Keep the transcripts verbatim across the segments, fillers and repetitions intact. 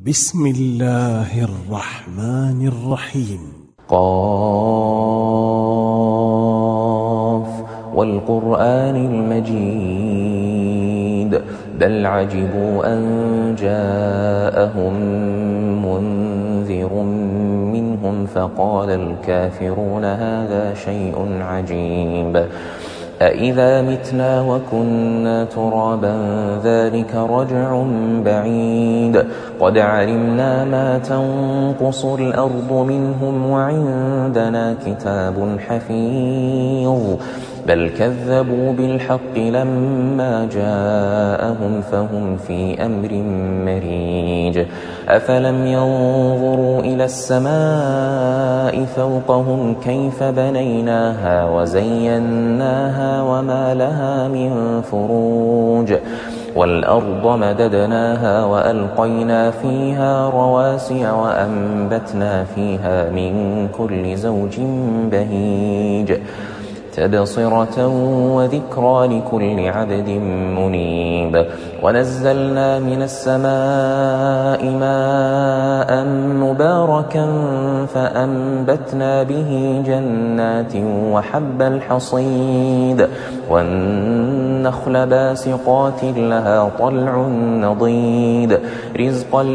بسم الله الرحمن الرحيم. قاف والقرآن المجيد بل عجبوا أن جاءهم منذر منهم فقال الكافرون هذا شيء عجيب أإذا متنا وكنا ترابا ذلك رجع بعيد قد علمنا ما تنقص الأرض منهم وعندنا كتاب حفيظ بل كذبوا بالحق لما جاءهم فهم في أمر مريج أفلم ينظروا إلى السماء فوقهم كيف بنيناها وزيناها وما لها من فروج والأرض مددناها وألقينا فيها رواسي وأنبتنا فيها من كل زوج بهيج تبصرة وذكرى لكل عبد منيب ونزلنا من السماء ماء مباركا فأنبتنا به جنات وحب الحصيد والنخل باسقات لها طلع نضيد رزقا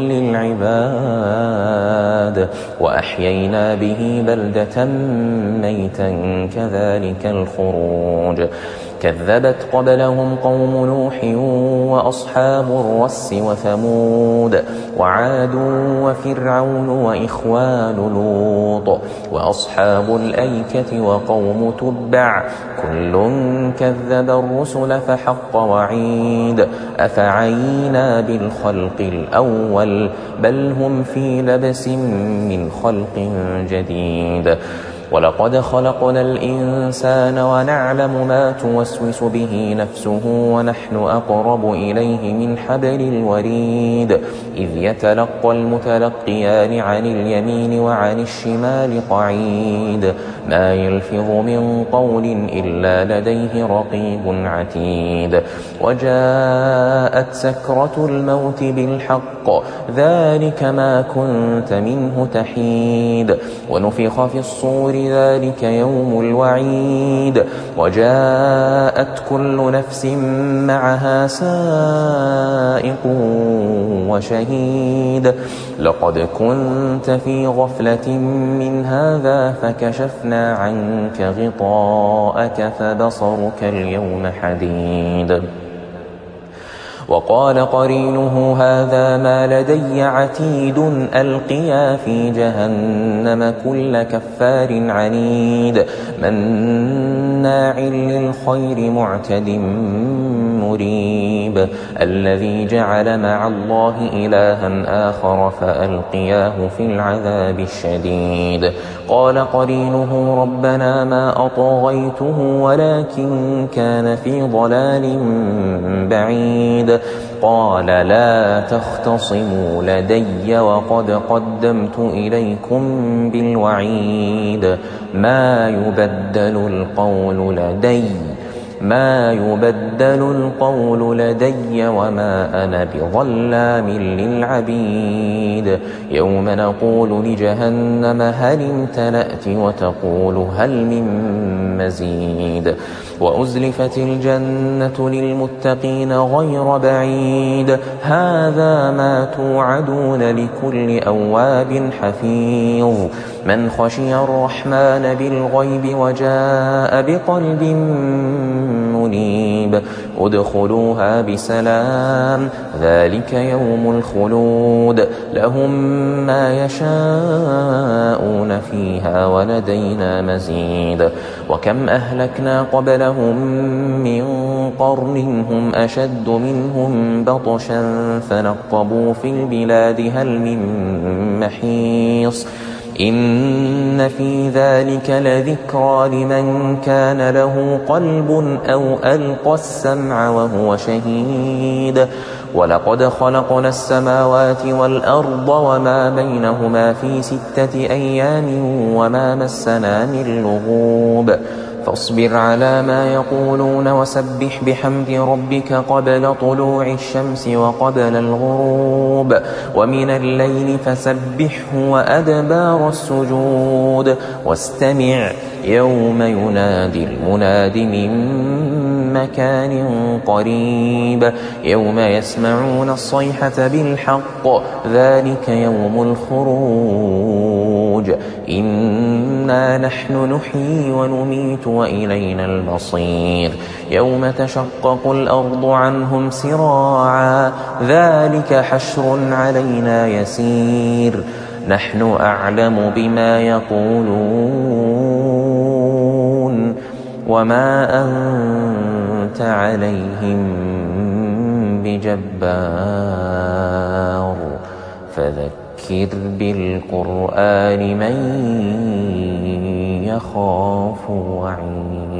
للعباد وأحيينا به بلدة ميتا كذلك الخروج كذبت قبلهم قوم نوح وأصحاب الرس وثمود وعاد وفرعون وإخوان لوط وأصحاب الأيكة وقوم تبع كل كذب الرسل فحق وعيد أفعينا بالخلق الأول بل هم في لبس من خلق جديد ولقد خلقنا الإنسان ونعلم ما توسوس به نفسه ونحن أقرب إليه من حبل الوريد إذ يتلقى المتلقيان عن اليمين وعن الشمال قعيد ما يلفظ من قول إلا لديه رقيب عتيد وجاءت سكرة الموت بالحق ذلك ما كنت منه تحيد ونفخ في الصور ذلك يوم الوعيد وجاءت كل نفس معها سائق وشهيد لقد كنت في غفلة من هذا فكشفنا عنك غطاءك فبصرك اليوم حديد وقال قرينه هذا ما لدي عتيد ألقيا في جهنم كل كفار عنيد مناع للخير معتد مريب الذي جعل مع الله إلها آخر فألقياه في العذاب الشديد قال قرينه ربنا ما أطغيته ولكن كان في ضلال بعيد قال لا تختصموا لدي وقد قدمت إليكم بالوعيد ما يبدل القول لدي ما يبدل القول لدي وما أنا بظلام للعبيد يوم نقول لجهنم هل امتلأت وتقول هل من مزيد وأزلفت الجنة للمتقين غير بعيد هذا ما توعدون لكل أواب حفيظ من خشي الرحمن بالغيب وجاء بقلب منيب ادخلوها بسلام ذلك يوم الخلود لهم ما يشاءون فيها ولدينا مزيد وكم أهلكنا قبلهم من قرن هم أشد منهم بطشا فنقبوا في البلاد هل من محيص إن في ذلك لذكرى لمن كان له قلب أو ألقى السمع وهو شهيد ولقد خلقنا السماوات والأرض وما بينهما في ستة أيام وما مسنا من لغوب فاصبر على ما يقولون وسبح بحمد ربك قبل طلوع الشمس وقبل الغروب ومن الليل فسبحه وأدبار السجود واستمع يوم ينادي المناد من مكان قريب يوم يسمعون الصيحة بالحق ذلك يوم الخروج إنا نحن نحيي ونميت وإلينا المصير يوم تشقق الأرض عنهم سراعا ذلك حشر علينا يسير نحن أعلم بما يقولون وما أنت عليهم بجبار فذكر بالقرآن من يخاف وعيد.